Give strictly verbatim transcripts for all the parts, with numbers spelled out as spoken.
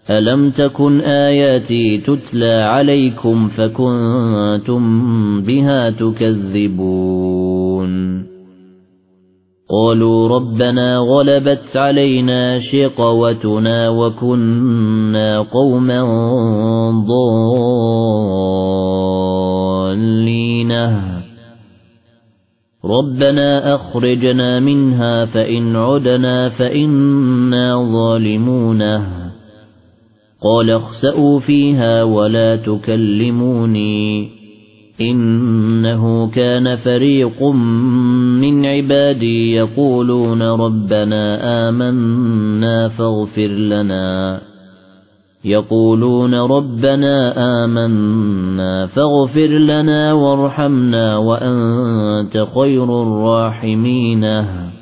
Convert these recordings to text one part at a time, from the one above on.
أَلَمْ تَكُنْ آيَاتِي تُتْلَى عَلَيْكُمْ فَكُنْتُمْ بِهَا تُكَذِّبُونَ قَالُوا رَبَّنَا غَلَبَتْ عَلَيْنَا شِقْوَتُنَا وَكُنَّا قَوْمًا ضَالِّينَ رَبَّنَا أَخْرِجْنَا مِنْهَا فَإِنْ عُدْنَا فَإِنَّا ظَالِمُونَ قَالَ اخْسَئُوا فِيهَا وَلَا تُكَلِّمُونِي إِنَّهُ كَانَ فَرِيقٌ مِّنْ عِبَادِي يَقُولُونَ رَبَّنَا آمَنَّا فَاغْفِرْ لَنَا يَقُولُونَ رَبَّنَا آمَنَّا فَاغْفِرْ لَنَا وَارْحَمْنَا وَأَنْتَ خَيْرُ الرَّاحِمِينَ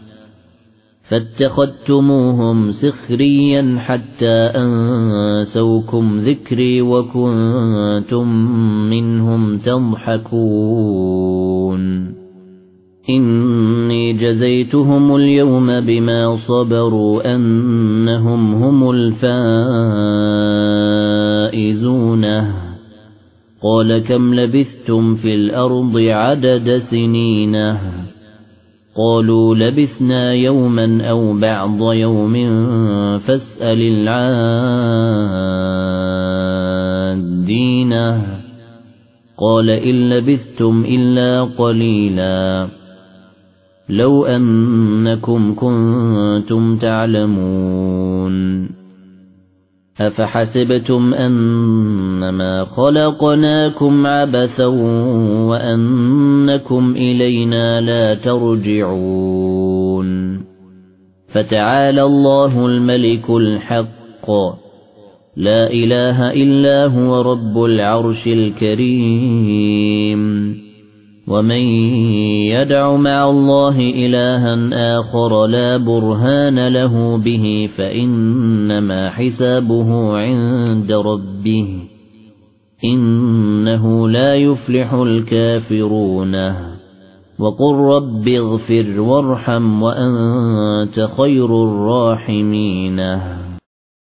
فَاتَّخَذْتُمُوهُمْ سِخْرِيًّا حَتَّى أَنسَوْكُمْ ذِكْرِي وَكُنْتُمْ مِنْهُمْ تَضْحَكُونَ إِنِّي جَزَيْتُهُمُ الْيَوْمَ بِمَا صَبَرُوا أَنَّهُمْ هُمُ الْفَائِزُونَ قَالَ كَمْ لَبِثْتُمْ فِي الْأَرْضِ عَدَدَ سِنِينَ قَالُوا لَبِثْنَا يَوْمًا أَوْ بَعْضَ يَوْمٍ فَاسْأَلِ الْعَادِّينَ قَالَ إِن لَّبِثْتُمْ إِلَّا قَلِيلًا لَوْ أَنَّكُمْ كُنتُمْ تَعْلَمُونَ أَفَحَسِبْتُمْ أَنَّمَا خَلَقْنَاكُمْ عَبَثًا وَأَنَّكُمْ إِلَيْنَا لَا تَرْجِعُونَ فَتَعَالَى اللَّهُ الْمَلِكُ الْحَقُّ لَا إِلَٰهَ إِلَّا هُوَ رَبُّ الْعَرْشِ الْكَرِيمِ وَمَن يَدْعُ مَعَ اللَّهِ إِلَٰهًا آخَرَ لَا بُرْهَانَ لَهُ بِهِ فَإِنَّمَا حِسَابُهُ عِندَ رَبِّهِ إِنَّهُ لَا يُفْلِحُ الْكَافِرُونَ وَقُل رَّبِّ اغْفِرْ وَارْحَمْ وَأَنتَ خَيْرُ الرَّاحِمِينَ